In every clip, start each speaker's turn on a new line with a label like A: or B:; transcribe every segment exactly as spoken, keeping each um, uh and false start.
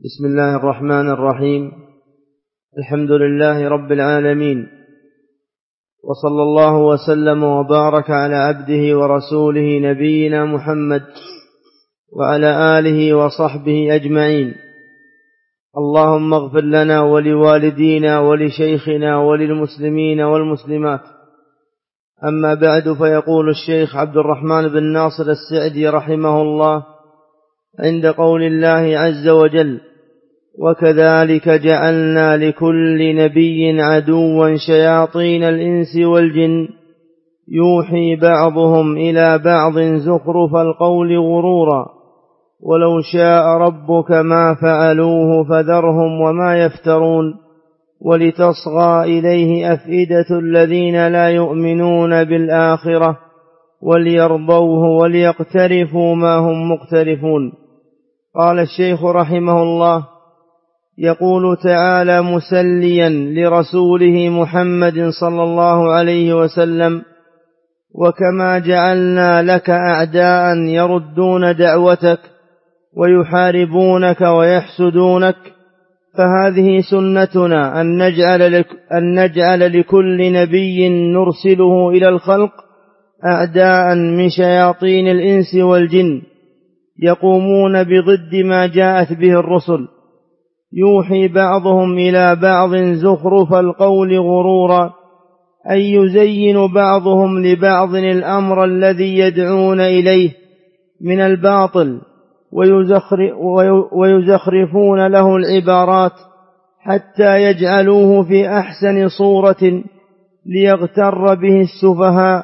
A: بسم الله الرحمن الرحيم. الحمد لله رب العالمين، وصلى الله وسلم وبارك على عبده ورسوله نبينا محمد وعلى آله وصحبه أجمعين. اللهم اغفر لنا ولوالدينا ولشيخنا وللمسلمين والمسلمات. أما بعد، فيقول الشيخ عبد الرحمن بن ناصر السعدي رحمه الله عند قول الله عز وجل: وكذلك جعلنا لكل نبي عدوا شياطين الإنس والجن يوحي بعضهم إلى بعض زخرف القول غرورا ولو شاء ربك ما فعلوه فذرهم وما يفترون ولتصغى إليه أفئدة الذين لا يؤمنون بالآخرة وليرضوه وليقترفوا ما هم مقترفون. قال الشيخ رحمه الله: يقول تعالى مسليا لرسوله محمد صلى الله عليه وسلم: وكما جعلنا لك أعداء يردون دعوتك ويحاربونك ويحسدونك، فهذه سنتنا أن نجعل, لك أن نجعل لكل نبي نرسله إلى الخلق أعداء من شياطين الإنس والجن يقومون بضد ما جاءت به الرسل، يوحي بعضهم إلى بعض زخرف القول غرورا، أي يزين بعضهم لبعض الأمر الذي يدعون إليه من الباطل ويزخرفون له العبارات حتى يجعلوه في أحسن صورة ليغتر به السفهاء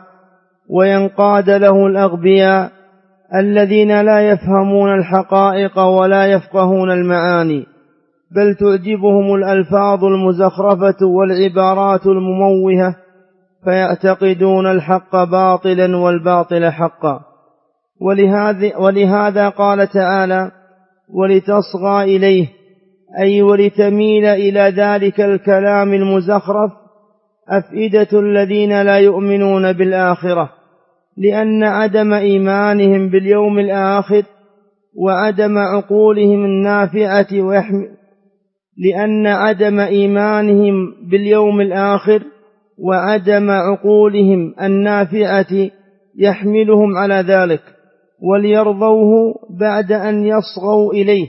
A: وينقاد له الأغبياء الذين لا يفهمون الحقائق ولا يفقهون المعاني، بل تعجبهم الألفاظ المزخرفة والعبارات المموهة، فيعتقدون الحق باطلا والباطل حقا. ولهذا, ولهذا قال تعالى: ولتصغى إليه، أي ولتميل إلى ذلك الكلام المزخرف أفئدة الذين لا يؤمنون بالآخرة، لأن عدم إيمانهم باليوم الآخر وعدم عقولهم النافعة ويحمل لأن عدم إيمانهم باليوم الآخر وعدم عقولهم النافعة يحملهم على ذلك، وليرضوه بعد أن يصغوا إليه،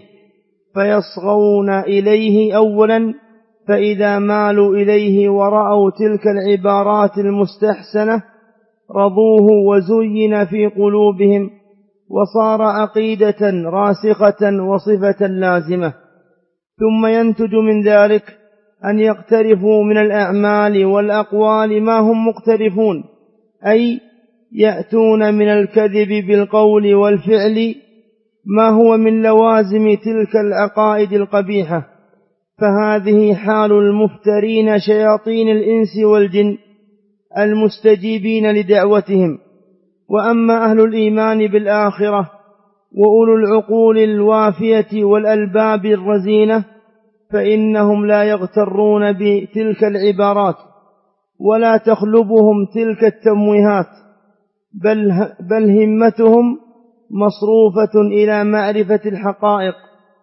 A: فيصغون إليه أولا، فإذا مالوا إليه ورأوا تلك العبارات المستحسنة رضوه وزين في قلوبهم وصار عقيدة راسخة وصفة لازمة. ثم ينتج من ذلك أن يقترفوا من الأعمال والأقوال ما هم مقترفون، أي يأتون من الكذب بالقول والفعل ما هو من لوازم تلك العقائد القبيحة، فهذه حال المفترين شياطين الإنس والجن المستجيبين لدعوتهم. وأما أهل الإيمان بالآخرة وأولو العقول الوافية والألباب الرزينة فإنهم لا يغترون بتلك العبارات ولا تخلبهم تلك التمويهات، بل, بل همتهم مصروفة إلى معرفة الحقائق،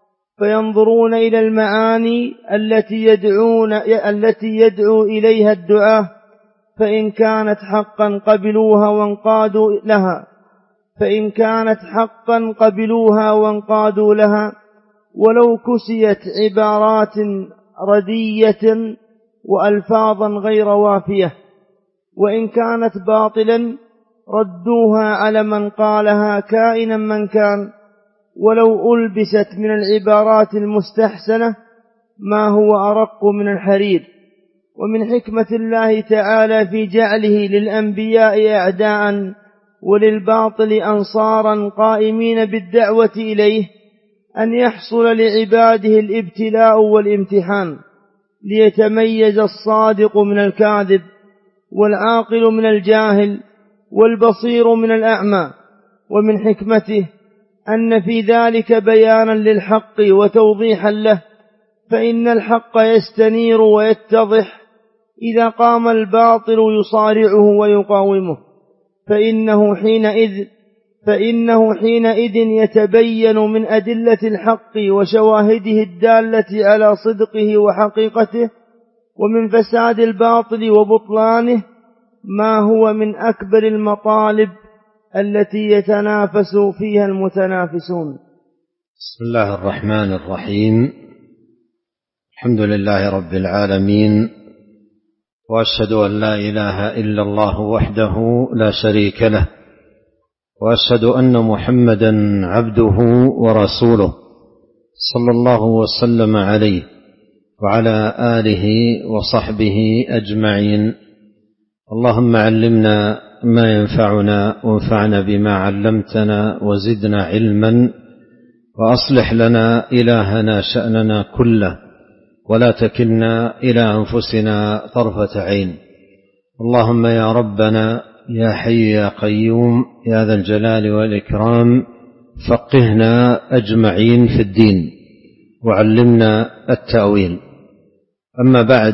A: فينظرون إلى المعاني التي يدعون التي يدعو إليها الدعاة، فإن كانت حقا قبلوها وانقادوا لها فإن كانت حقا قبلوها وانقادوا لها ولو كسيت عبارات ردية وألفاظا غير وافية، وإن كانت باطلا ردوها على من قالها كائنا من كان، ولو ألبست من العبارات المستحسنة ما هو أرق من الحرير. ومن حكمة الله تعالى في جعله للأنبياء أعداء وللباطل أنصارا قائمين بالدعوة إليه أن يحصل لعباده الابتلاء والامتحان، ليتميز الصادق من الكاذب والعاقل من الجاهل والبصير من الأعمى. ومن حكمته أن في ذلك بيانا للحق وتوضيحا له، فإن الحق يستنير ويتضح إذا قام الباطل يصارعه ويقاومه، فإنه حينئذ فإنه حينئذ يتبين من أدلة الحق وشواهده الدالة على صدقه وحقيقته ومن فساد الباطل وبطلانه ما هو من أكبر المطالب التي يتنافس فيها المتنافسون.
B: بسم الله الرحمن الرحيم. الحمد لله رب العالمين، وأشهد أن لا إله إلا الله وحده لا شريك له، وأشهد أن محمدا عبده ورسوله صلى الله وسلم عليه وعلى آله وصحبه أجمعين. اللهم علمنا ما ينفعنا وانفعنا بما علمتنا وزدنا علما، وأصلح لنا إلهنا شأننا كله، ولا تكلنا إلى أنفسنا طرفة عين. اللهم يا ربنا يا حي يا قيوم يا ذا الجلال والإكرام، فقهنا أجمعين في الدين وعلمنا التأويل. أما بعد،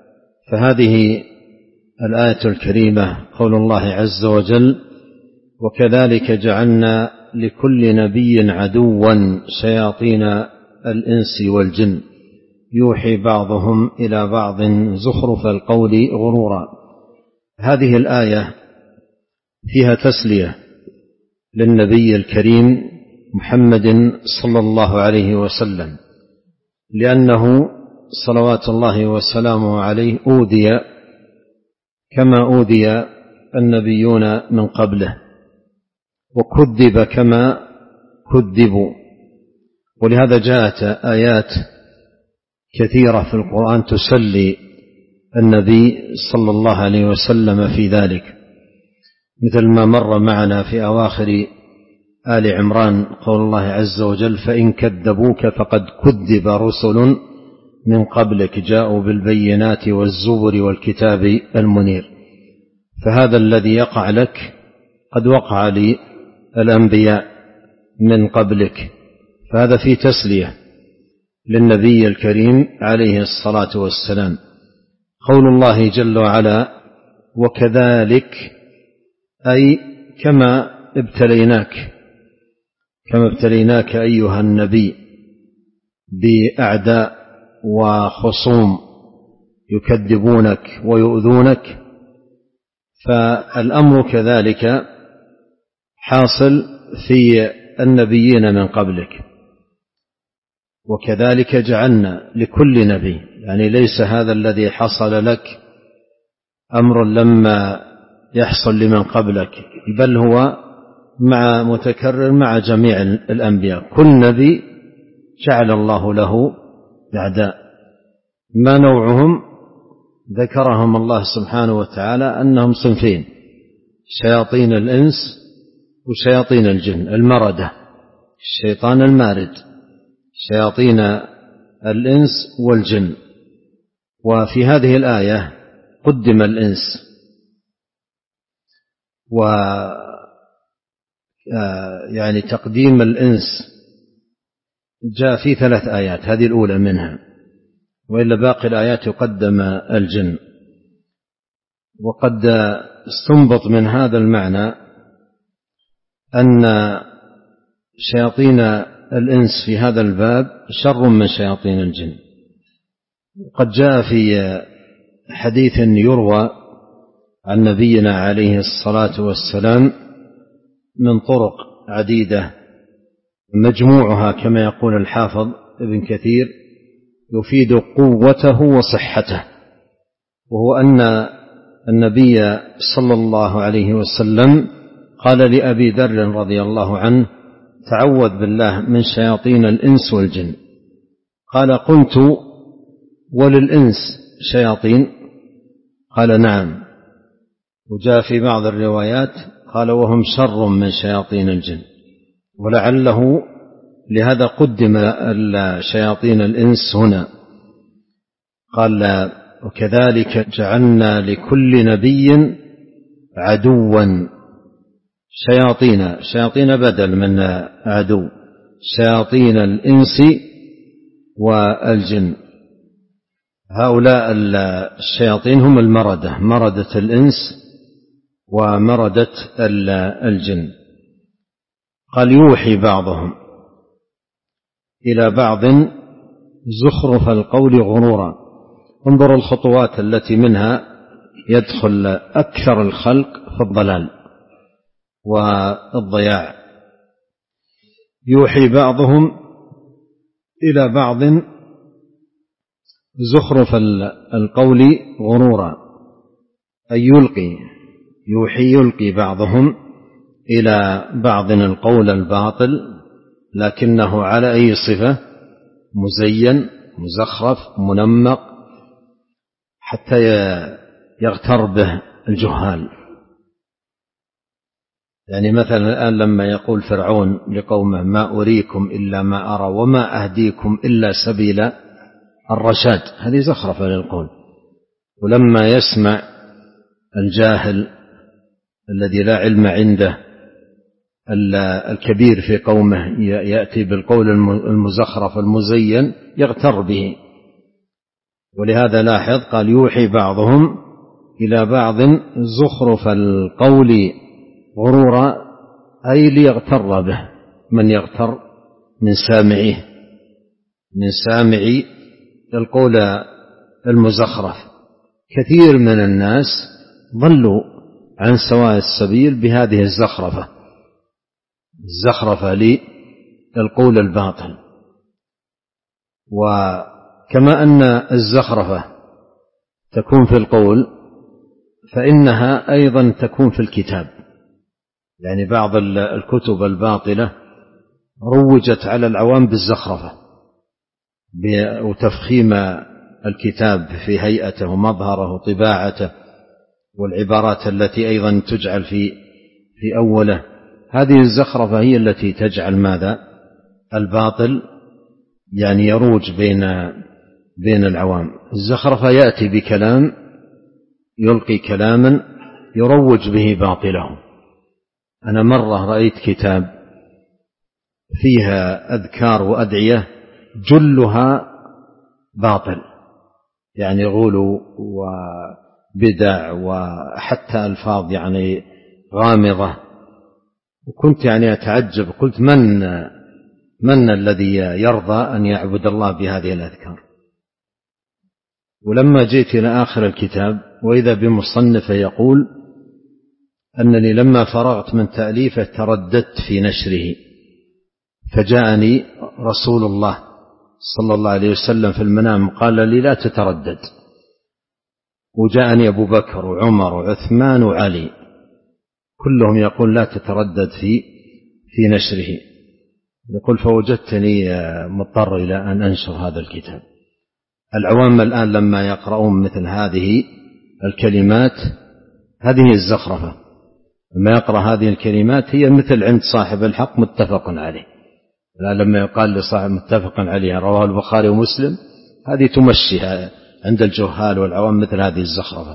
B: فهذه الآية الكريمة قول الله عز وجل: وكذلك جعلنا لكل نبي عدوا شياطين الإنس والجن يوحي بعضهم إلى بعض زخرف القول غرورا. هذه الآية فيها تسلية للنبي الكريم محمد صلى الله عليه وسلم، لأنه صلوات الله وسلامه عليه أوذي كما أوذي النبيون من قبله، وكذب كما كذبوا، ولهذا جاءت آيات كثيرة في القرآن تسلي النبي صلى الله عليه وسلم في ذلك، مثل ما مر معنا في أواخر آل عمران قول الله عز وجل: فإن كذبوك فقد كذب رسل من قبلك جاءوا بالبينات والزبر والكتاب المنير. فهذا الذي يقع لك قد وقع للأنبياء من قبلك، فهذا فيه تسلية للنبي الكريم عليه الصلاة والسلام. قول الله جل وعلا: وكذلك، أي كما ابتليناك كما ابتليناك أيها النبي بأعداء وخصوم يكذبونك ويؤذونك، فالأمر كذلك حاصل في النبيين من قبلك. وكذلك جعلنا لكل نبي، يعني ليس هذا الذي حصل لك أمر لما يحصل لمن قبلك، بل هو مع متكرر مع جميع الأنبياء. كل نبي جعل الله له أعداء، ما نوعهم؟ ذكرهم الله سبحانه وتعالى أنهم صنفين: شياطين الإنس وشياطين الجن، المردة، الشيطان المارد، شياطين الإنس والجن. وفي هذه الآية قدم الإنس، و يعني تقديم الإنس جاء في ثلاث آيات، هذه الأولى منها، وإلا باقي الآيات يقدم الجن. وقد استنبط من هذا المعنى أن شياطين الإنس في هذا الباب شر من شياطين الجن. قد جاء في حديث يروى عن نبينا عليه الصلاة والسلام من طرق عديدة، مجموعها كما يقول الحافظ ابن كثير يفيد قوته وصحته، وهو أن النبي صلى الله عليه وسلم قال لأبي ذر رضي الله عنه: تعوذ بالله من شياطين الإنس والجن. قال: قلت: وللإنس شياطين؟ قال: نعم. وجاء في بعض الروايات قال: وهم شر من شياطين الجن. ولعله لهذا قدم شياطين الإنس هنا. قال: وكذلك جعلنا لكل نبي عدوا شياطين، شياطين بدل من عدو، شياطين الإنس والجن. هؤلاء الشياطين هم المردة، مردة الإنس ومردة الجن. قال يوحي بعضهم إلى بعض زخرف القول غرورا. انظر الخطوات التي منها يدخل أكثر الخلق في الضلال والضياع. يوحي بعضهم إلى بعض زخرف القول غرورا، أي يلقي يوحي يلقي بعضهم إلى بعض القول الباطل، لكنه على أي صفة؟ مزين مزخرف منمق حتى يغتر به الجهال. يعني مثلا الآن لما يقول فرعون لقومه ما أريكم إلا ما أرى وما أهديكم إلا سبيل الرشاد، هذه زخرفة للقول. ولما يسمع الجاهل الذي لا علم عنده الكبير في قومه يأتي بالقول المزخرف المزين يغتر به. ولهذا لاحظ قال يوحي بعضهم إلى بعض زخرف القول غرورا، أي ليغتر به من يغتر من سامعيه من سامعي القول المزخرف. كثير من الناس ضلوا عن سواء السبيل بهذه الزخرفة الزخرفة للقول الباطل. وكما أن الزخرفة تكون في القول فإنها أيضا تكون في الكتاب. يعني بعض الكتب الباطلة روجت على العوام بالزخرفة وتفخيم الكتاب في هيئته ومظهره وطباعته والعبارات التي أيضا تجعل في في أوله. هذه الزخرفة هي التي تجعل ماذا؟ الباطل يعني يروج بين بين العوام. الزخرفة يأتي بكلام يلقي كلاما يروج به باطله. أنا مرة رأيت كتاب فيها أذكار وأدعية جلها باطل، يعني غلو وبدع وحتى ألفاظ يعني غامضة. وكنت يعني أتعجب، قلت من من الذي يرضى أن يعبد الله بهذه الأذكار؟ ولما جئت إلى آخر الكتاب وإذا بمصنف يقول أنني لما فرغت من تأليفه ترددت في نشره، فجاءني رسول الله صلى الله عليه وسلم في المنام قال لي لا تتردد، وجاءني أبو بكر وعمر وعثمان وعلي كلهم يقول لا تتردد في في نشره. يقول فوجدتني مضطر إلى أن أنشر هذا الكتاب. العوام الآن لما يقرؤون مثل هذه الكلمات هذه الزخرفة، لما يقرأ هذه الكلمات هي مثل عند صاحب الحق متفق عليه. لا لما يقال لصاحب متفق عليه رواه البخاري ومسلم، هذه تمشيها عند الجهال والعوام مثل هذه الزخرفة.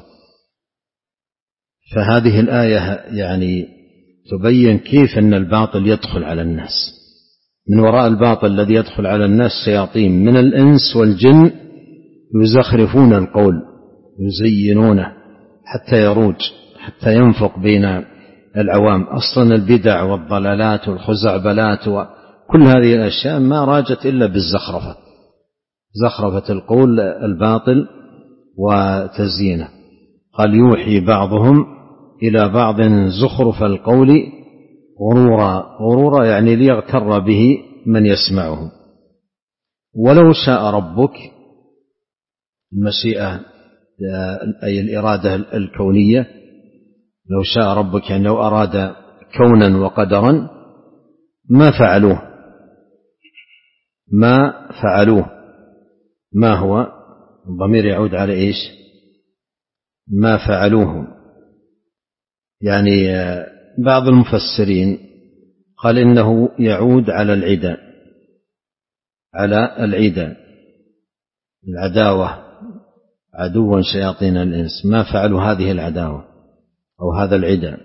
B: فهذه الآية يعني تبين كيف أن الباطل يدخل على الناس. من وراء الباطل الذي يدخل على الناس شياطين من الإنس والجن يزخرفون القول يزينونه حتى يروج حتى ينفق بين العوام. أصلا البدع والضلالات والخزعبلات وكل هذه الأشياء ما راجت إلا بالزخرفة، زخرفة القول الباطل وتزيينه. قال يوحي بعضهم إلى بعض زخرف القول غرورا، غرورا يعني ليغتر به من يسمعه. ولو شاء ربك، المشيئة أي الإرادة الكونية، لو شاء ربك يعني لو أراد كونا وقدرا ما فعلوه ما فعلوه ما هو الضمير يعود على إيش؟ ما فعلوه. يعني بعض المفسرين قال إنه يعود على العداء على العداء العداوة، عدوا شياطين الإنس، ما فعلوا هذه العداوة أو هذا العداء.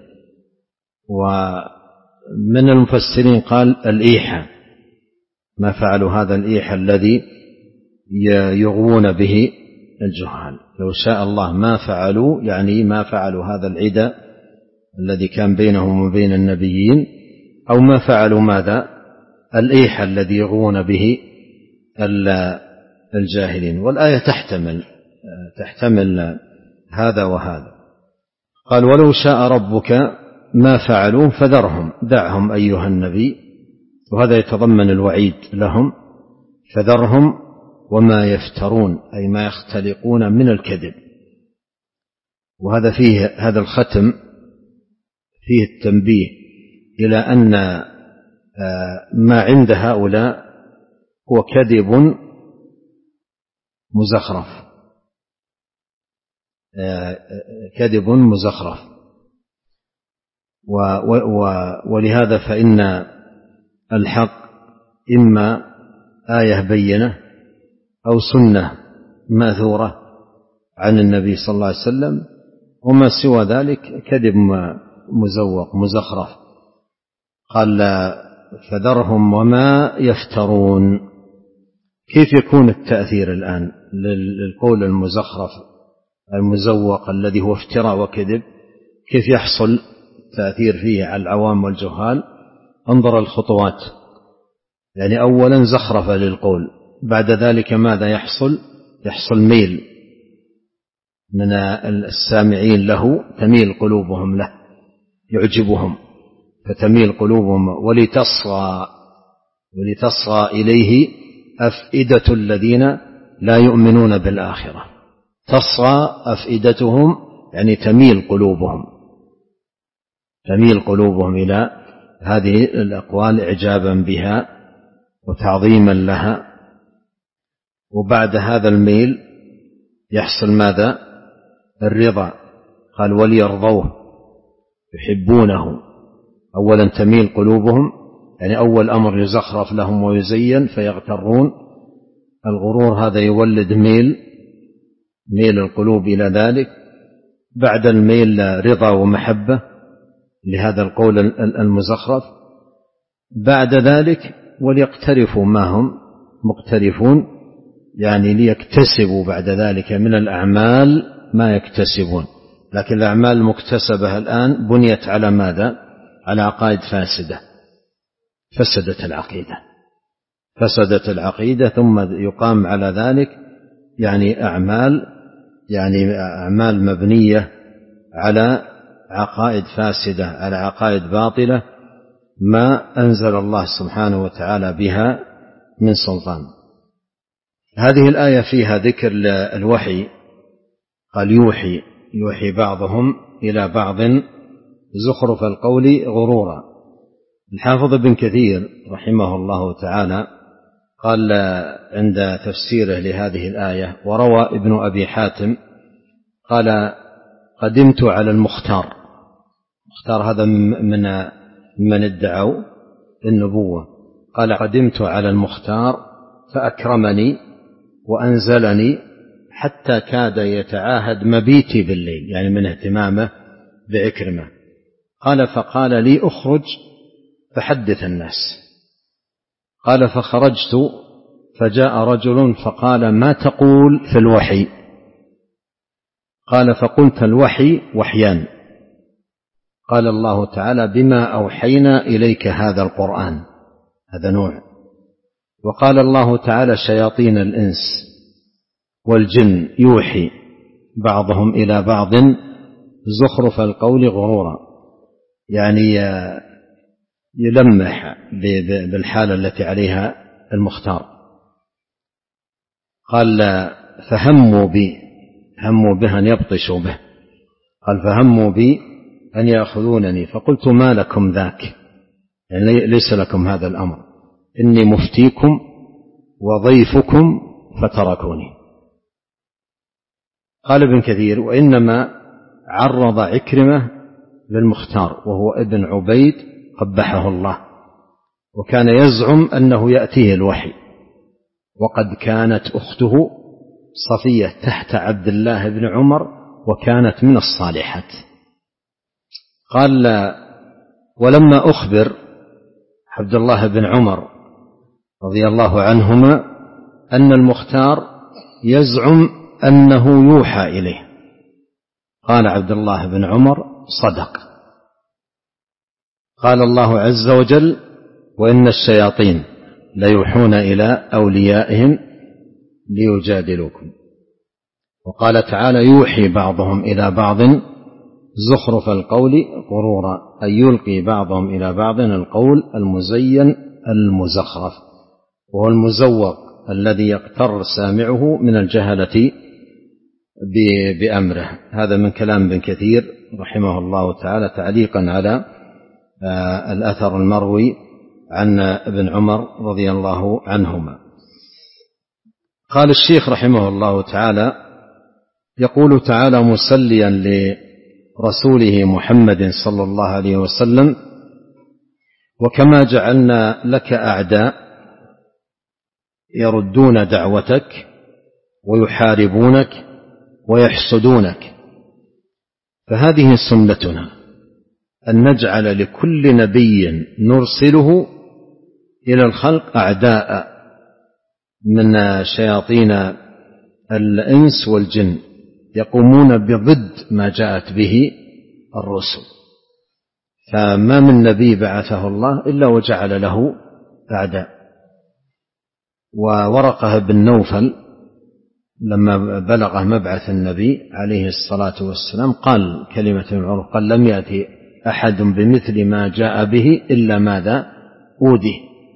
B: ومن المفسرين قال الإيحاء، ما فعلوا هذا الإيحاء الذي يغوون به الجهال. لو شاء الله ما فعلوا، يعني ما فعلوا هذا العداء الذي كان بينهم وبين النبيين، أو ما فعلوا ماذا الإيح الذي يغوون به الجاهلين. والآية تحتمل تحتمل هذا وهذا. قال ولو شاء ربك ما فعلوه فذرهم، دعهم أيها النبي، وهذا يتضمن الوعيد لهم، فذرهم وما يفترون أي ما يختلقون من الكذب. وهذا فيه هذا الختم فيه التنبيه إلى أن ما عند هؤلاء هو كذب مزخرف، كذب مزخرف. ولهذا فإن الحق إما آية بينة أو سنة ماثورة عن النبي صلى الله عليه وسلم، وما سوى ذلك كذب مزوق مزخرف. قال فذرهم وما يفترون. كيف يكون التأثير الآن للقول المزخرف المزوق الذي هو افتراء وكذب؟ كيف يحصل تأثير فيه على العوام والجهال؟ انظر الخطوات. يعني أولا زخرف للقول، بعد ذلك ماذا يحصل؟ يحصل ميل من السامعين له، تميل قلوبهم له، يعجبهم فتميل قلوبهم، ولتصغى ولتصغى إليه أفئدة الذين لا يؤمنون بالآخرة. تصغى أفئدتهم يعني تميل قلوبهم، تميل قلوبهم إلى هذه الأقوال إعجابا بها وتعظيما لها. وبعد هذا الميل يحصل ماذا؟ الرضا. قال وليرضوه يحبونه. أولا تميل قلوبهم، يعني أول أمر يزخرف لهم ويزين فيغترون. الغرور هذا يولد ميل ميل القلوب إلى ذلك. بعد الميل رضا ومحبة لهذا القول المزخرف. بعد ذلك وليقترفوا ما هم مقترفون، يعني ليكتسبوا بعد ذلك من الأعمال ما يكتسبون. لكن الأعمال المكتسبة الآن بنيت على ماذا؟ على عقائد فاسدة، فسدت العقيدة فسدت العقيدة ثم يقام على ذلك يعني أعمال يعني أعمال مبنية على عقائد فاسدة، على عقائد باطلة ما أنزل الله سبحانه وتعالى بها من سلطان. هذه الآية فيها ذكر الوحي. قال يوحي يوحي بعضهم إلى بعض زخرف القول غرورا. الحافظ ابن كثير رحمه الله تعالى قال عند تفسيره لهذه الآية: وروى ابن أبي حاتم قال قدمت على المختار. المختار هذا من من ادعوا النبوة. قال قدمت على المختار فأكرمني وأنزلني حتى كاد يتعاهد مبيتي بالليل، يعني من اهتمامه بعكرمة. قال فقال لي اخرج فحدث الناس. قال فخرجت فجاء رجل فقال ما تقول في الوحي؟ قال فقلت الوحي وحيان. قال الله تعالى بما أوحينا إليك هذا القرآن، هذا نوع. وقال الله تعالى شياطين الإنس والجن يوحي بعضهم إلى بعض زخرف القول غرورا، يعني يلمح بالحالة التي عليها المختار. قال فهموا بي، هموا به أن يبطشوا به. قال فهموا بي أن يأخذونني فقلت ما لكم ذاك، يعني ليس لكم هذا الأمر، إني مفتيكم وضيفكم فتركوني. قال ابن كثير وإنما عرض عكرمة للمختار وهو ابن عبيد قبحه الله، وكان يزعم أنه يأتيه الوحي، وقد كانت أخته صفية تحت عبد الله بن عمر وكانت من الصالحات. قال ولما أخبر عبد الله بن عمر رضي الله عنهما أن المختار يزعم أنه يوحى إليه، قال عبد الله بن عمر صدق. قال الله عز وجل: وإن الشياطين ليوحون إلى أوليائهم ليجادلوكم. وقال تعالى: يوحي بعضهم إلى بعض زخرف القول غرورا، أي يلقي بعضهم إلى بعض القول المزين المزخرف، وهو المزوق الذي يقتر سامعه من الجهلة بأمره. هذا من كلام ابن كثير رحمه الله تعالى تعليقا على الأثر المروي عن ابن عمر رضي الله عنهما. قال الشيخ رحمه الله تعالى: يقول تعالى مسليا لرسوله محمد صلى الله عليه وسلم: وكما جعلنا لك أعداء يردون دعوتك ويحاربونك ويحسدونك، فهذه سنتنا أن نجعل لكل نبي نرسله إلى الخلق أعداء من شياطين الإنس والجن يقومون بضد ما جاءت به الرسل. فما من نبي بعثه الله إلا وجعل له أعداء. وورقة بن نوفل لما بلغ مبعث النبي عليه الصلاة والسلام قال كلمة معروفة، قال: لم يأتي أحد بمثل ما جاء به إلا ماذا؟ أوذي.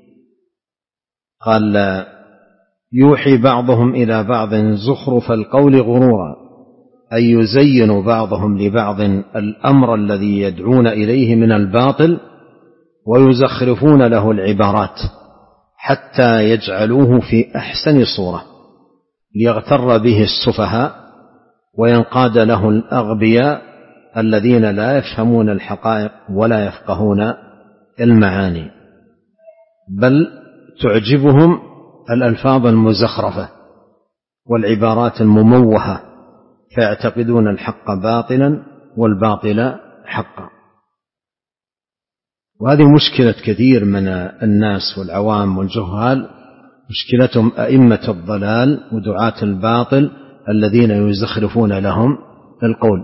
B: قال: يوحي بعضهم إلى بعض زخرف القول غرورا، أي يزين بعضهم لبعض الأمر الذي يدعون إليه من الباطل ويزخرفون له العبارات حتى يجعلوه في أحسن صورة ليغتر به السفهاء وينقاد له الأغبياء الذين لا يفهمون الحقائق ولا يفقهون المعاني، بل تعجبهم الألفاظ المزخرفة والعبارات المموهة، فيعتقدون الحق باطلا والباطل حقا. وهذه مشكلة كثير من الناس والعوام والجهال، مشكلتهم أئمة الضلال ودعاة الباطل الذين يزخرفون لهم القول.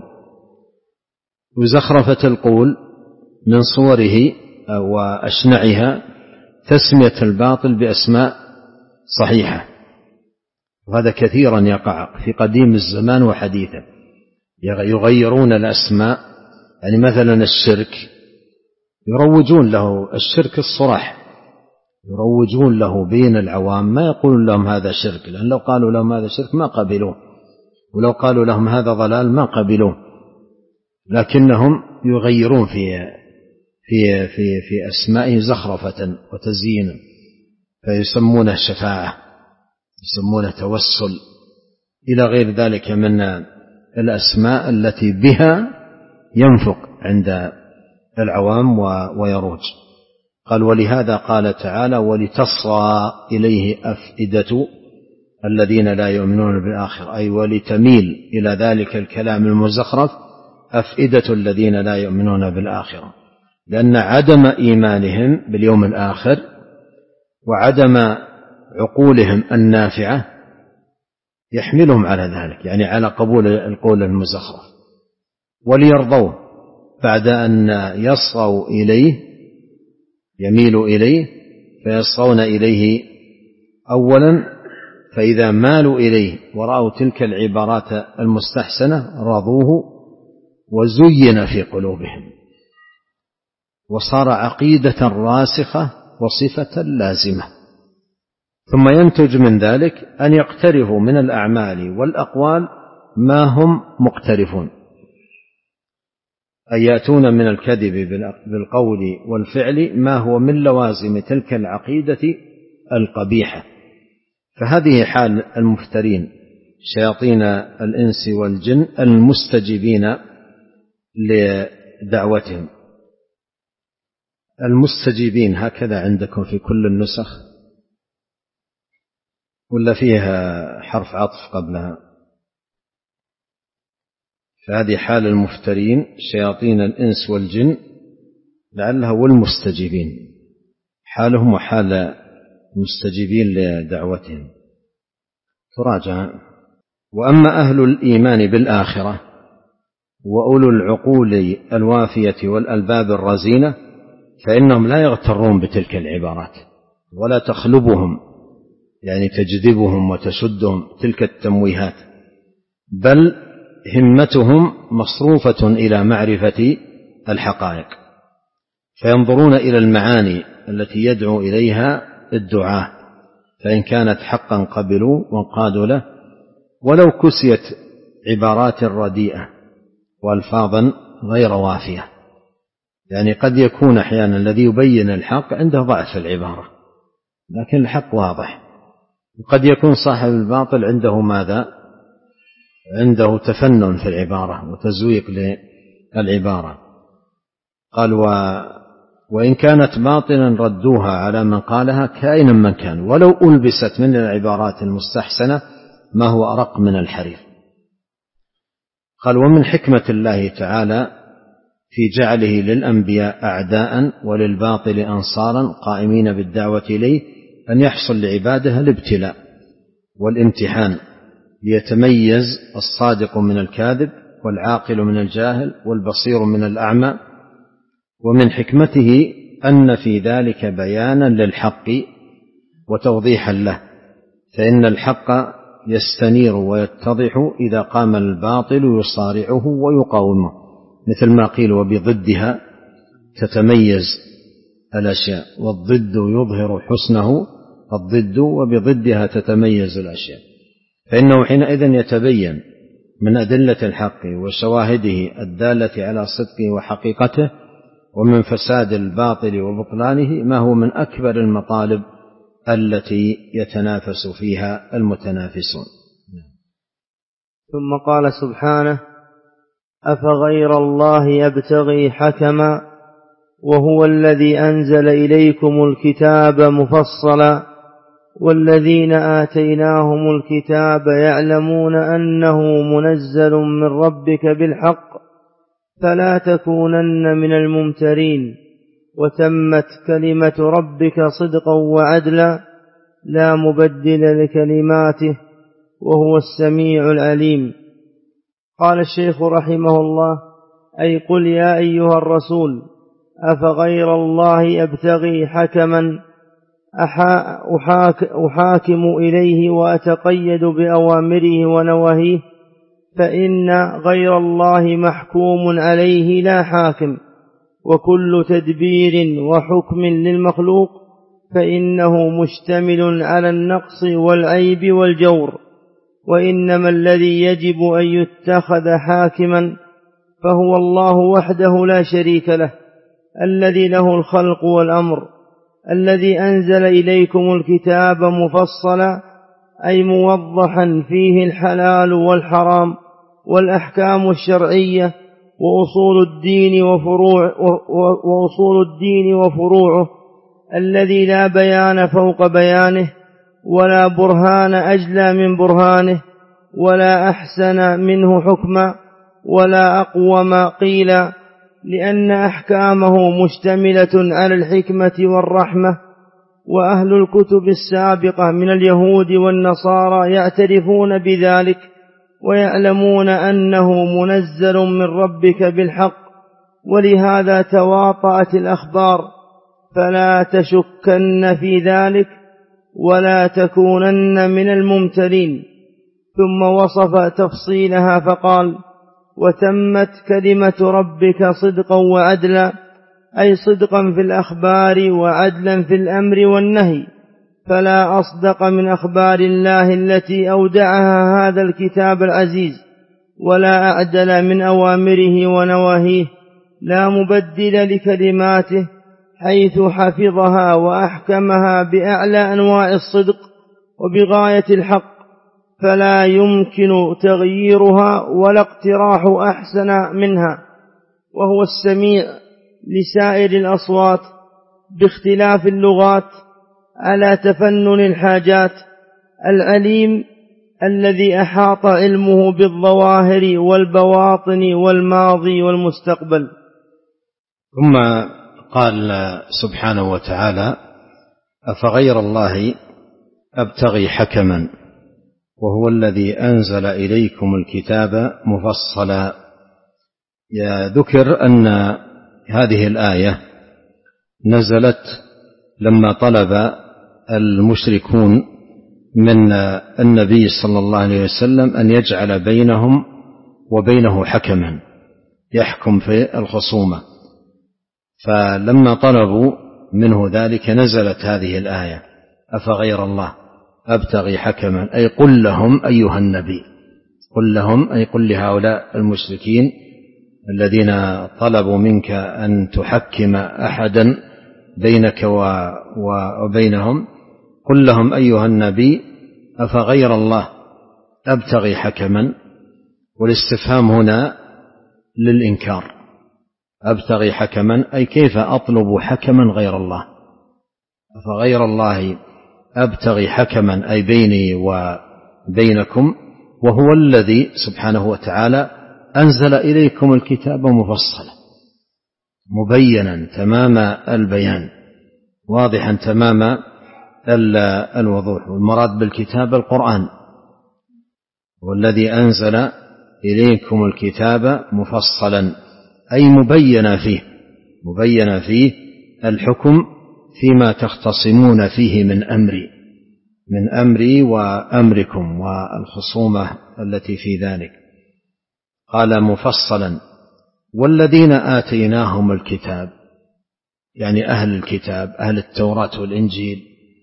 B: وزخرفة القول من صوره وأشنعها تسمية الباطل بأسماء صحيحة، وهذا كثيرا يقع في قديم الزمان وحديثه، يغيرون الأسماء. يعني مثلا الشرك يروجون له الشرك الصراح، يروجون له بين العوام، ما يقولون لهم هذا شرك، لأن لو قالوا لهم هذا شرك ما قبلوه، ولو قالوا لهم هذا ضلال ما قبلوه، لكنهم يغيرون في في في في أسمائه زخرفة وتزيينا، فيسمونه شفاعة، يسمونه توسل، إلى غير ذلك من الأسماء التي بها ينفق عند العوام ويروج. قال: ولهذا قال تعالى: ولتصغى إليه أفئدة الذين لا يؤمنون بالآخرة، أي ولتميل إلى ذلك الكلام المزخرف أفئدة الذين لا يؤمنون بالآخرة، لأن عدم إيمانهم باليوم الآخر وعدم عقولهم النافعة يحملهم على ذلك، يعني على قبول القول المزخرف، وليرضوه بعد أن يصغوا إليه، يميلوا إليه، فيصغون إليه أولا، فإذا مالوا إليه ورأوا تلك العبارات المستحسنة رضوه وزين في قلوبهم، وصار عقيدة راسخة وصفة لازمة. ثم ينتج من ذلك أن يقترفوا من الأعمال والأقوال ما هم مقترفون، أن يأتون من الكذب بالقول والفعل ما هو من لوازم تلك العقيدة القبيحة. فهذه حال المفترين شياطين الإنس والجن المستجيبين لدعوتهم. المستجيبين هكذا عندكم في كل النسخ ولا فيها حرف عطف قبلها؟ فهذه حال المفترين شياطين الإنس والجن، لعلها والمستجيبين، حالهم وحال المستجيبين لدعوتهم تراجع. وأما أهل الإيمان بالآخرة وأولو العقول الوافية والألباب الرزينة فإنهم لا يغترون بتلك العبارات ولا تخلبهم يعني تجذبهم وتشدهم تلك التمويهات، بل همتهم مصروفة إلى معرفة الحقائق، فينظرون إلى المعاني التي يدعو إليها الدعاة، فإن كانت حقا قبلوا وانقادوا له، ولو كسيت عبارات رديئة وألفاظا غير وافية. يعني قد يكون أحيانا الذي يبين الحق عنده ضعف العبارة لكن الحق واضح، وقد يكون صاحب الباطل عنده ماذا؟ عنده تفنن في العبارة وتزويق للعبارة. قال و... وإن كانت باطلا ردوها على من قالها كائنا من كان، ولو ألبست من العبارات المستحسنة ما هو أرق من الحرير. قال ومن حكمة الله تعالى في جعله للأنبياء أعداء وللباطل أنصارا قائمين بالدعوة إليه أن يحصل لعباده الابتلاء والامتحان ليتميز الصادق من الكاذب والعاقل من الجاهل والبصير من الأعمى. ومن حكمته أن في ذلك بيانا للحق وتوضيحا له، فإن الحق يستنير ويتضح إذا قام الباطل يصارعه ويقاومه، مثل ما قيل وبضدها تتميز الأشياء، والضد يظهر حسنه الضد وبضدها تتميز الأشياء. فإنه حينئذ يتبين من أدلة الحق وشواهده الدالة على صدقه وحقيقته، ومن فساد الباطل وبطلانه ما هو من أكبر المطالب التي يتنافس فيها المتنافسون.
A: ثم قال سبحانه: أفغير الله يبتغي حكما وهو الذي أنزل إليكم الكتاب مفصلا والذين آتيناهم الكتاب يعلمون أنه منزل من ربك بالحق فلا تكونن من الممترين وتمت كلمة ربك صدقا وعدلا لا مبدل لكلماته وهو السميع العليم. قال الشيخ رحمه الله: أي قل يا أيها الرسول أفغير الله أبتغي حكما أحاكم إليه وأتقيد بأوامره ونواهيه، فإن غير الله محكوم عليه لا حاكم، وكل تدبير وحكم للمخلوق فإنه مشتمل على النقص والعيب والجور، وإنما الذي يجب أن يتخذ حاكما فهو الله وحده لا شريك له، الذي له الخلق والأمر، الذي أنزل إليكم الكتاب مفصلا أي موضحا فيه الحلال والحرام والأحكام الشرعية وأصول الدين وفروع وأصول الدين وفروعه، الذي لا بيان فوق بيانه ولا برهان أجلى من برهانه ولا أحسن منه حكما ولا أقوم قيلا، لأن أحكامه مشتملة على الحكمة والرحمة. وأهل الكتب السابقة من اليهود والنصارى يعترفون بذلك ويعلمون أنه منزل من ربك بالحق، ولهذا تواطأت الأخبار، فلا تشكن في ذلك ولا تكونن من الممترين. ثم وصف تفصيلها فقال: وتمت كلمة ربك صدقا وعدلا، أي صدقا في الأخبار وعدلا في الأمر والنهي، فلا أصدق من أخبار الله التي أودعها هذا الكتاب العزيز، ولا أعدل من أوامره ونواهيه، لا مبدل لكلماته، حيث حفظها وأحكمها بأعلى أنواع الصدق وبغاية الحق، فلا يمكن تغييرها ولا اقتراح أحسن منها. وهو السميع لسائر الأصوات باختلاف اللغات على تفنن الحاجات، العليم الذي أحاط علمه بالظواهر والبواطن والماضي والمستقبل.
B: ثم قال سبحانه وتعالى: أفغير الله أبتغي حكما وهو الذي أنزل إليكم الكتاب مفصلا. ذكر أن هذه الآية نزلت لما طلب المشركون من النبي صلى الله عليه وسلم أن يجعل بينهم وبينه حكما يحكم في الخصومة، فلما طلبوا منه ذلك نزلت هذه الآية: أفغير الله أبتغي حكما، أي قل لهم أيها النبي، قل لهم أي قل لهؤلاء المشركين الذين طلبوا منك أن تحكم أحدا بينك وبينهم، قل لهم أيها النبي أفغير الله أبتغي حكما. والاستفهام هنا للإنكار، أبتغي حكما أي كيف أطلب حكما غير الله، أفغير الله أبتغي حكما أي بيني وبينكم، وهو الذي سبحانه وتعالى أنزل إليكم الكتاب مفصلا مبينا تمام البيان واضحا تمام الوضوح. والمراد بالكتاب القرآن، والذي أنزل إليكم الكتاب مفصلا أي مبين فيه مبين فيه الحكم فيما تختصمون فيه من أمري من أمري وأمركم والخصومة التي في ذلك. قال مفصلا: والذين آتيناهم الكتاب، يعني أهل الكتاب أهل التوراة والإنجيل،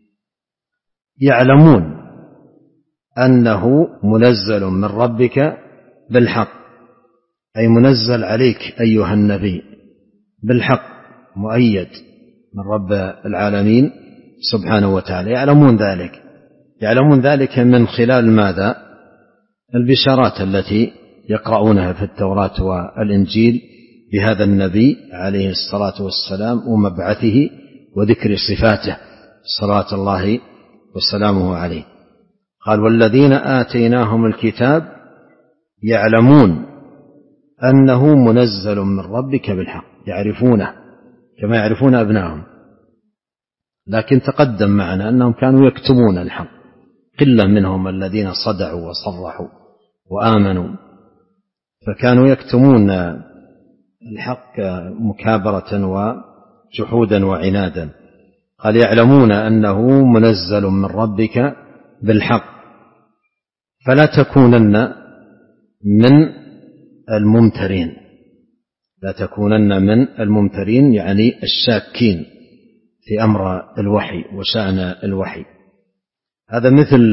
B: يعلمون أنه منزل من ربك بالحق، أي منزل عليك أيها النبي بالحق مؤيد من رب العالمين سبحانه وتعالى. يعلمون ذلك يعلمون ذلك من خلال ماذا؟ البشارات التي يقرؤونها في التوراة والإنجيل بهذا النبي عليه الصلاة والسلام ومبعثه وذكر صفاته صلوات الله وسلامه عليه. قال: والذين آتيناهم الكتاب يعلمون أنه منزل من ربك بالحق، يعرفونه كما يعرفون أبنائهم، لكن تقدم معنا أنهم كانوا يكتمون الحق، قلة منهم الذين صدعوا وصرحوا وآمنوا، فكانوا يكتمون الحق مكابرة وجحودا وعنادا. قال: يعلمون أنه منزل من ربك بالحق فلا تكونن من الممترين لا تكونن من الممترين يعني الشاكين في أمر الوحي وشأن الوحي. هذا مثل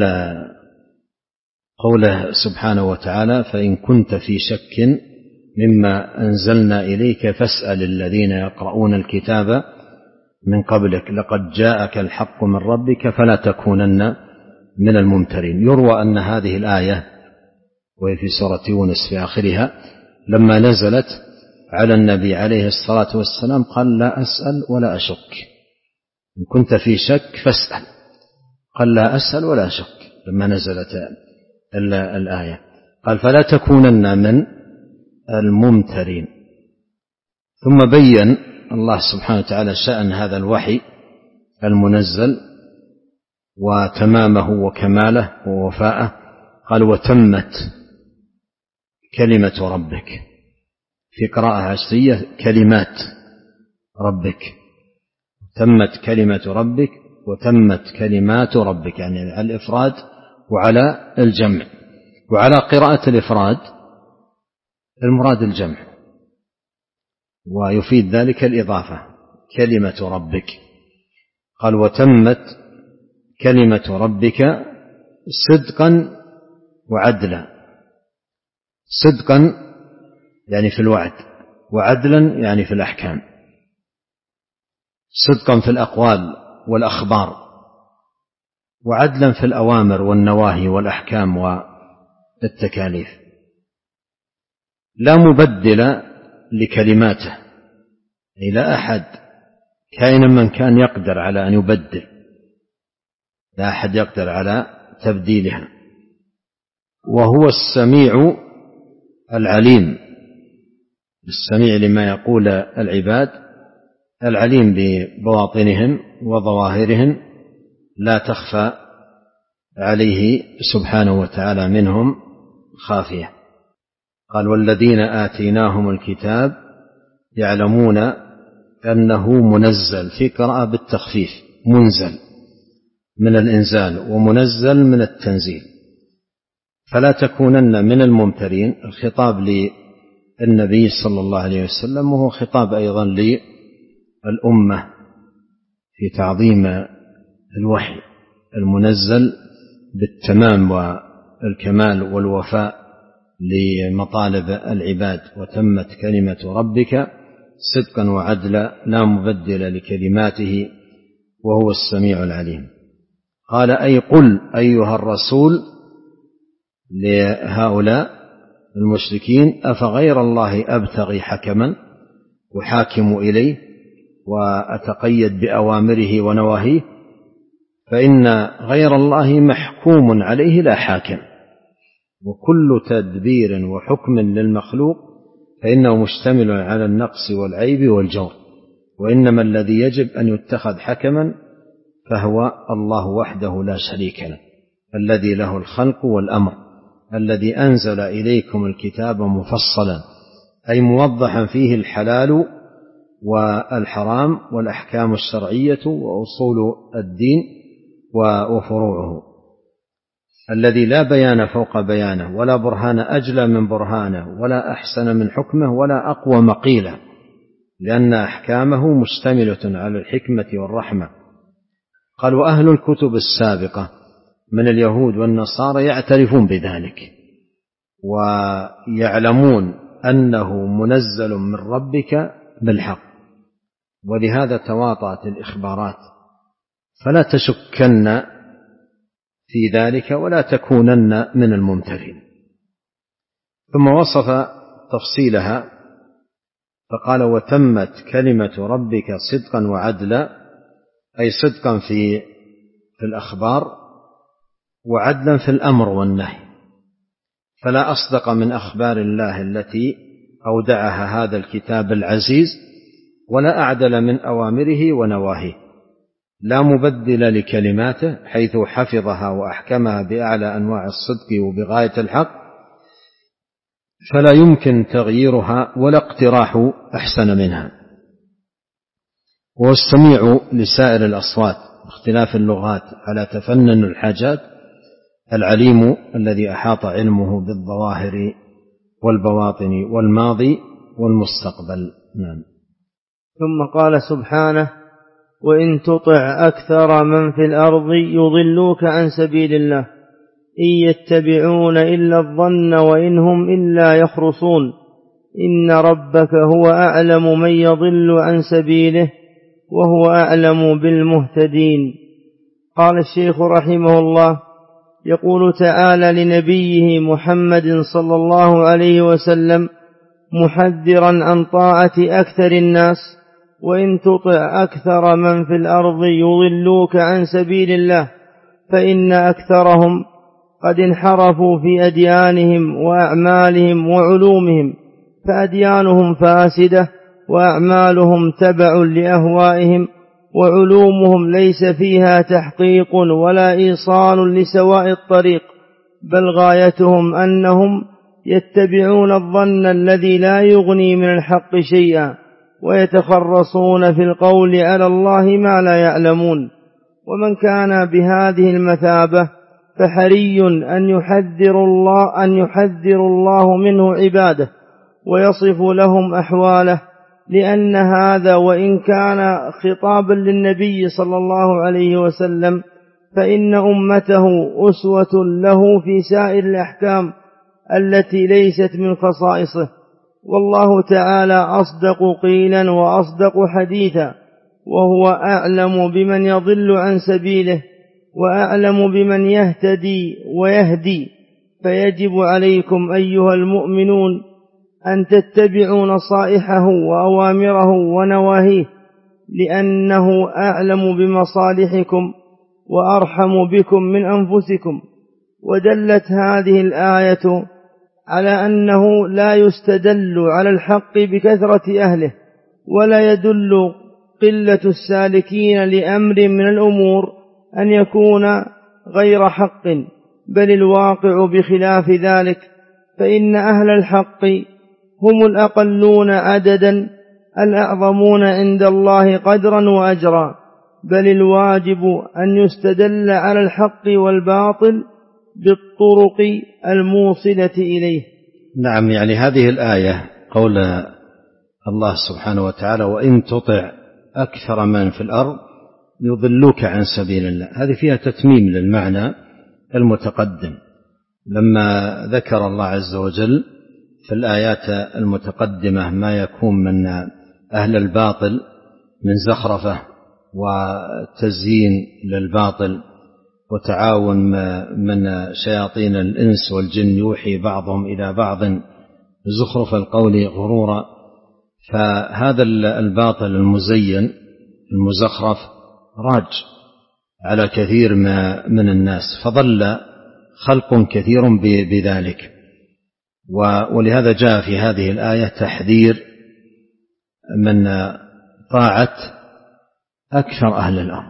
B: قوله سبحانه وتعالى: فإن كنت في شك مما أنزلنا إليك فاسأل الذين يقرؤون الكتاب من قبلك لقد جاءك الحق من ربك فلا تكونن من الممترين. يروى أن هذه الآية وهي في سورة يونس في آخرها لما نزلت على النبي عليه الصلاة والسلام قال: لا أسأل ولا أشك، إن كنت في شك فاسأل، قال: لا أسأل ولا أشك لما نزلت الآية. قال: فلا تكونن من الممترين. ثم بين الله سبحانه وتعالى شأن هذا الوحي المنزل وتمامه وكماله ووفاءه. قال: وتمت كلمة ربك، في قراءة عشرية كلمات ربك، تمت كلمة ربك وتمت كلمات ربك، يعني على الإفراد وعلى الجمع. وعلى قراءة الإفراد المراد الجمع، ويفيد ذلك الإضافة كلمة ربك. قال: وتمت كلمة ربك صدقا وعدلا، صدقا يعني في الوعد، وعدلا يعني في الأحكام، صدقا في الأقوال والأخبار، وعدلا في الأوامر والنواهي والأحكام والتكاليف. لا مبدل لكلماته، أي لا أحد كائنا من كان يقدر على أن يبدل، لا أحد يقدر على تبديلها. وهو السميع العليم، السميع لما يقول العباد، العليم ببواطنهم وظواهرهم، لا تخفى عليه سبحانه وتعالى منهم خافية. قال: والذين آتيناهم الكتاب يعلمون أنه منزل، في قراءة بالتخفيف منزل من الإنزال ومنزل من التنزيل، فلا تكونن من الممترين. الخطاب للنبي صلى الله عليه وسلم وهو خطاب أيضا للأمة في تعظيم الوحي المنزل بالتمام والكمال والوفاء لمطالب العباد. وتمت كلمة ربك صدقا وعدلا لا مبدل لكلماته وهو السميع العليم. قال أي قل أيها الرسول لهؤلاء المشركين أفغير الله أبتغي حكما أحاكم إليه وأتقيد بأوامره ونواهيه، فإن غير الله محكوم عليه لا حاكم، وكل تدبير وحكم للمخلوق فإنه مشتمل على النقص والعيب والجور، وإنما الذي يجب أن يتخذ حكما فهو الله وحده لا شريك له، الذي له الخلق والأمر، الذي أنزل إليكم الكتاب مفصلا أي موضحا فيه الحلال والحرام والأحكام الشرعية وأصول الدين وفروعه، الذي لا بيان فوق بيانه ولا برهان أجلى من برهانه ولا أحسن من حكمه ولا أقوى مقيلة، لأن أحكامه مشتملة على الحكمة والرحمة. قال وأهل الكتب السابقة من اليهود والنصارى يعترفون بذلك ويعلمون أنه منزل من ربك بالحق، ولهذا تواطأت الإخبارات، فلا تشكن في ذلك ولا تكونن من الممترين. ثم وصف تفصيلها فقال وتمت كلمة ربك صدقا وعدلا، أي صدقا في في الأخبار وعدلا في الأمر والنهي، فلا أصدق من أخبار الله التي أودعها هذا الكتاب العزيز، ولا أعدل من أوامره ونواهيه، لا مبدل لكلماته حيث حفظها وأحكمها بأعلى أنواع الصدق وبغاية الحق، فلا يمكن تغييرها ولا اقتراح أحسن منها. والسميع لسائر الأصوات واختلاف اللغات على تفنن الحاجات، العليم الذي أحاط علمه بالظواهر والبواطن والماضي والمستقبل. نعم.
A: ثم قال سبحانه وإن تطع أكثر من في الأرض يضلوك عن سبيل الله إن يتبعون إلا الظن وإن هم إلا يخرصون إن ربك هو أعلم من يضل عن سبيله وهو أعلم بالمهتدين. قال الشيخ رحمه الله يقول تعالى لنبيه محمد صلى الله عليه وسلم محذرا عن طاعة أكثر الناس وإن تطع أكثر من في الأرض يضلوك عن سبيل الله فإن أكثرهم قد انحرفوا في أديانهم وأعمالهم وعلومهم، فأديانهم فاسدة وأعمالهم تبع لأهوائهم، وعلومهم ليس فيها تحقيق ولا إيصال لسواء الطريق، بل غايتهم أنهم يتبعون الظن الذي لا يغني من الحق شيئا، ويتخرصون في القول على الله ما لا يعلمون. ومن كان بهذه المثابة فحري أن يحذر الله, أن يحذر الله منه عباده ويصف لهم أحواله، لأن هذا وإن كان خطابا للنبي صلى الله عليه وسلم فإن أمته أسوة له في سائر الأحكام التي ليست من خصائصه، والله تعالى أصدق قيلا وأصدق حديثا، وهو أعلم بمن يضل عن سبيله وأعلم بمن يهتدي ويهدي. فيجب عليكم أيها المؤمنون أن تتبعوا نصائحه وأوامره ونواهيه، لأنه أعلم بمصالحكم وأرحم بكم من أنفسكم. ودلت هذه الآية على أنه لا يستدل على الحق بكثرة أهله، ولا يدل قلة السالكين لأمر من الأمور أن يكون غير حق، بل الواقع بخلاف ذلك، فإن أهل الحق هم الأقلون عددا الأعظمون عند الله قدرا وأجرا، بل الواجب أن يستدل على الحق والباطل بالطرق الموصلة إليه.
B: نعم، يعني هذه الآية قول الله سبحانه وتعالى: وإن تطع أكثر من في الأرض يضلوك عن سبيل الله، هذه فيها تتميم للمعنى المتقدم، لما ذكر الله عز وجل في الآيات المتقدمة ما يكون من أهل الباطل من زخرفة وتزيين للباطل وتعاون من شياطين الإنس والجن يوحي بعضهم إلى بعض زخرف القول غرورا. فهذا الباطل المزين المزخرف راج على كثير من الناس، فضل خلق كثير بذلك. ولهذا جاء في هذه الآية تحذير من طاعة أكثر أهل الأرض،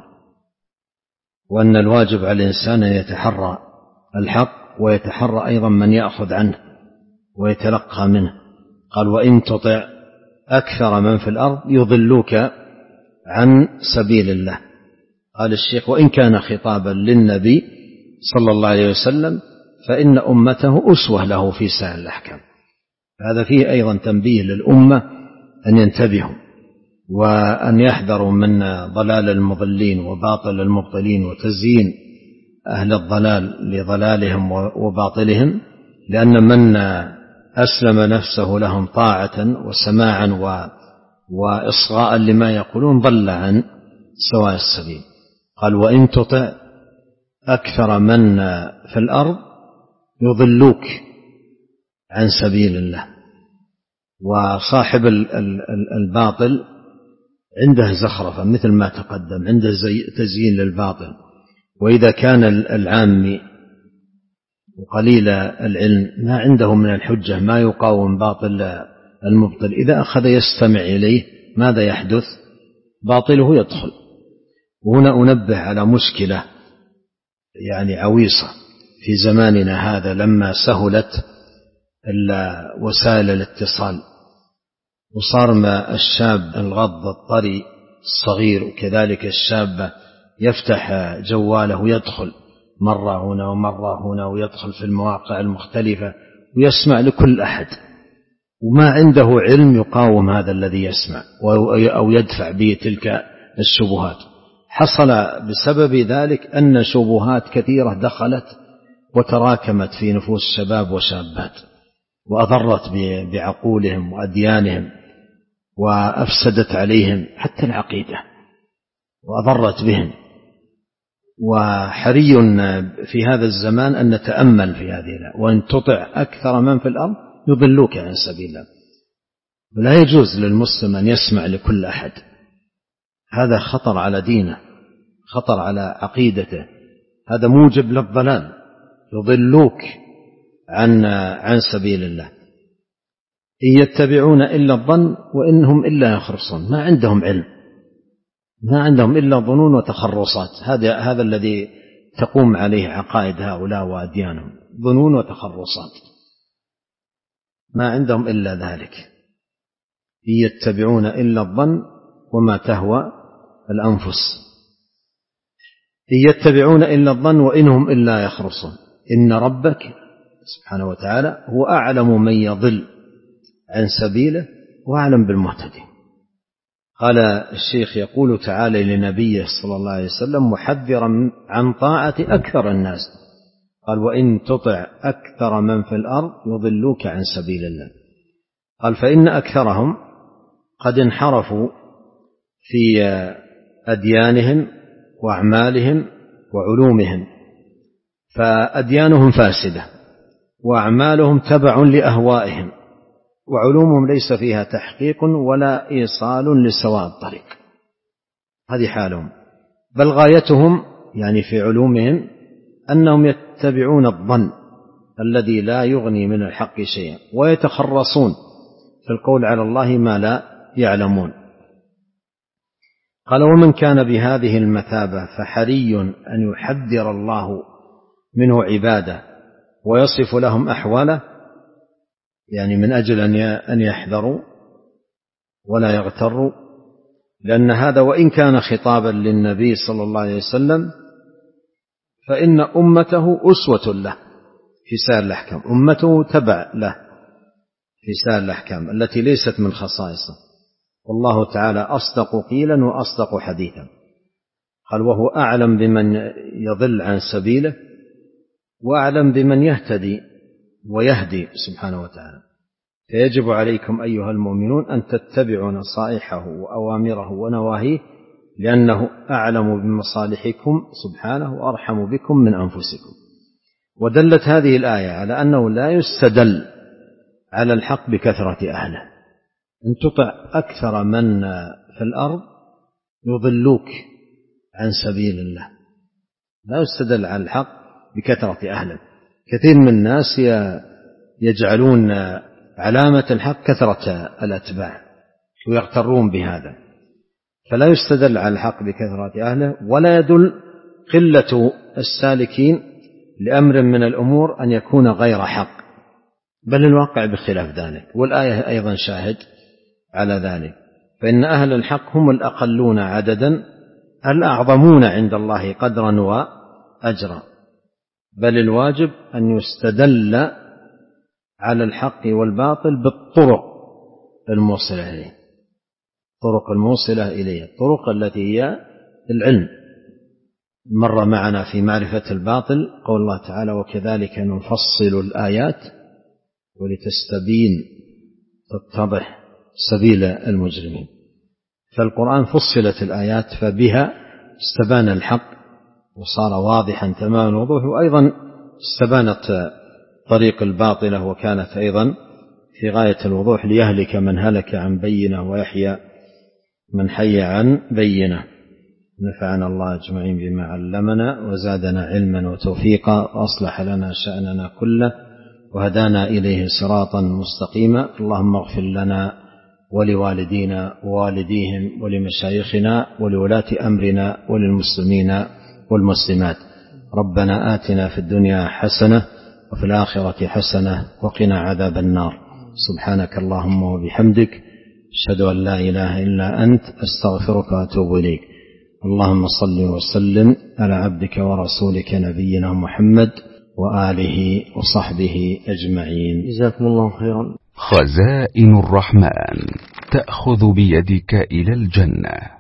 B: وأن الواجب على الإنسان أن يتحرى الحق ويتحرى أيضا من يأخذ عنه ويتلقى منه. قال: وإن تطع أكثر من في الأرض يضلوك عن سبيل الله. قال الشيخ: وإن كان خطابا للنبي صلى الله عليه وسلم فإن أمته أسوة له في سائر الأحكام. هذا فيه أيضا تنبيه للأمة أن ينتبهوا وأن يحذروا من ضلال المضلين وباطل المبطلين وتزيين أهل الضلال لضلالهم وباطلهم، لأن من أسلم نفسه لهم طاعة وسماعا وإصغاء لما يقولون ضل عن سواء السبيل. قال: وإن تطع أكثر من في الأرض يضلوك عن سبيل الله. وصاحب الباطل عنده زخرفة مثل ما تقدم، عنده تزيين للباطل. وإذا كان العامي وقليل العلم ما عنده من الحجة ما يقاوم باطل المبطل، إذا أخذ يستمع إليه ماذا يحدث؟ باطله يدخل. وهنا أنبه على مشكلة يعني عويصة في زماننا هذا، لما سهلت وسائل الاتصال وصار ما الشاب الغض الطري الصغير وكذلك الشاب يفتح جواله ويدخل مرة هنا ومرة هنا ويدخل في المواقع المختلفة ويسمع لكل أحد، وما عنده علم يقاوم هذا الذي يسمع أو يدفع به تلك الشبهات. حصل بسبب ذلك أن شبهات كثيرة دخلت وتراكمت في نفوس الشباب وشابات وأضرت بعقولهم وأديانهم وأفسدت عليهم حتى العقيدة وأضرت بهم. وحري في هذا الزمان أن نتأمل في هذه الآية: وإن تطع أكثر من في الأرض يضلوك عن سبيل الله. ولا يجوز للمسلم أن يسمع لكل أحد، هذا خطر على دينه، خطر على عقيدته، هذا موجب للضلال. يضلوك عن عن سبيل الله. إن يتبعون إلا الظن وإنهم إلا يخرصون، ما عندهم علم، ما عندهم إلا ظنون وتخرصات. هذا هذا الذي تقوم عليه عقائد هؤلاء وأديانهم، ظنون وتخرصات، ما عندهم إلا ذلك. إن يتبعون إلا الظن وما تهوى الأنفس. إن يتبعون إلا الظن وإنهم إلا يخرصون. إن ربك سبحانه وتعالى هو أعلم من يضل عن سبيله وأعلم بالمهتدين. قال الشيخ: يقول تعالى لنبيه صلى الله عليه وسلم محذرا عن طاعة أكثر الناس، قال: وإن تطع أكثر من في الأرض يضلوك عن سبيل الله. قال: فإن أكثرهم قد انحرفوا في أديانهم وأعمالهم وعلومهم، فأديانهم فاسدة وأعمالهم تبع لأهوائهم وعلومهم ليس فيها تحقيق ولا إيصال لسواء الطريق. هذه حالهم. بل غايتهم يعني في علومهم أنهم يتبعون الظن الذي لا يغني من الحق شيئا، ويتخرصون في القول على الله ما لا يعلمون. قال: ومن كان بهذه المثابة فحري أن يحذر الله منه عباده ويصف لهم أحواله، يعني من أجل أن يحذروا ولا يغتروا، لأن هذا وإن كان خطابا للنبي صلى الله عليه وسلم فإن أمته أسوة له في سائر الأحكام، أمته تبع له في سائر الأحكام التي ليست من خصائصه. والله تعالى أصدق قيلا وأصدق حديثا، قال وهو أعلم بمن يضل عن سبيله وأعلم بمن يهتدي ويهدي سبحانه وتعالى. فيجب عليكم أيها المؤمنون أن تتبعوا نصائحه وأوامره ونواهيه، لأنه أعلم بمصالحكم سبحانه وأرحم بكم من أنفسكم. ودلت هذه الآية على أنه لا يستدل على الحق بكثرة أهله، إن تطع أكثر من في الأرض يضلوك عن سبيل الله، لا يستدل على الحق بكثرة أهله. كثير من الناس يجعلون علامة الحق كثرة الأتباع ويغترون بهذا، فلا يستدل على الحق بكثرة أهله، ولا يدل قلة السالكين لأمر من الأمور أن يكون غير حق، بل الواقع بخلاف ذلك. والآية أيضا شاهد على ذلك، فإن أهل الحق هم الأقلون عددا الأعظمون عند الله قدرا وأجرا، بل الواجب أن يستدل على الحق والباطل بالطرق الموصلة إليه، الطرق الموصلة إليه، الطرق التي هي العلم. مر معنا في معرفة الباطل قول الله تعالى وكذلك نفصل الآيات ولتستبين تتضح سبيل المجرمين. فالقرآن فصلت الآيات فبها استبان الحق وصار واضحا تمام الوضوح، وأيضا استبانت طريق الباطلة وكانت أيضا في غاية الوضوح، ليهلك من هلك عن بينة ويحيى من حي عن بينة. نفعنا الله أجمعين بما علمنا وزادنا علما وتوفيقا وأصلح لنا شأننا كله وهدانا إليه صراطا مستقيما. اللهم اغفر لنا ولوالدينا ووالديهم ولمشايخنا ولولاة أمرنا وللمسلمين والمسلمات. ربنا آتنا في الدنيا حسنة وفي الآخرة حسنة وقنا عذاب النار. سبحانك اللهم وبحمدك أشهد أن لا إله إلا أنت أستغفرك وأتوب إليك. اللهم صل وسلم على عبدك ورسولك نبينا محمد وآله وصحبه أجمعين.
A: جزاكم الله خيرا.
C: خزائن الرحمن تأخذ بيدك إلى الجنة.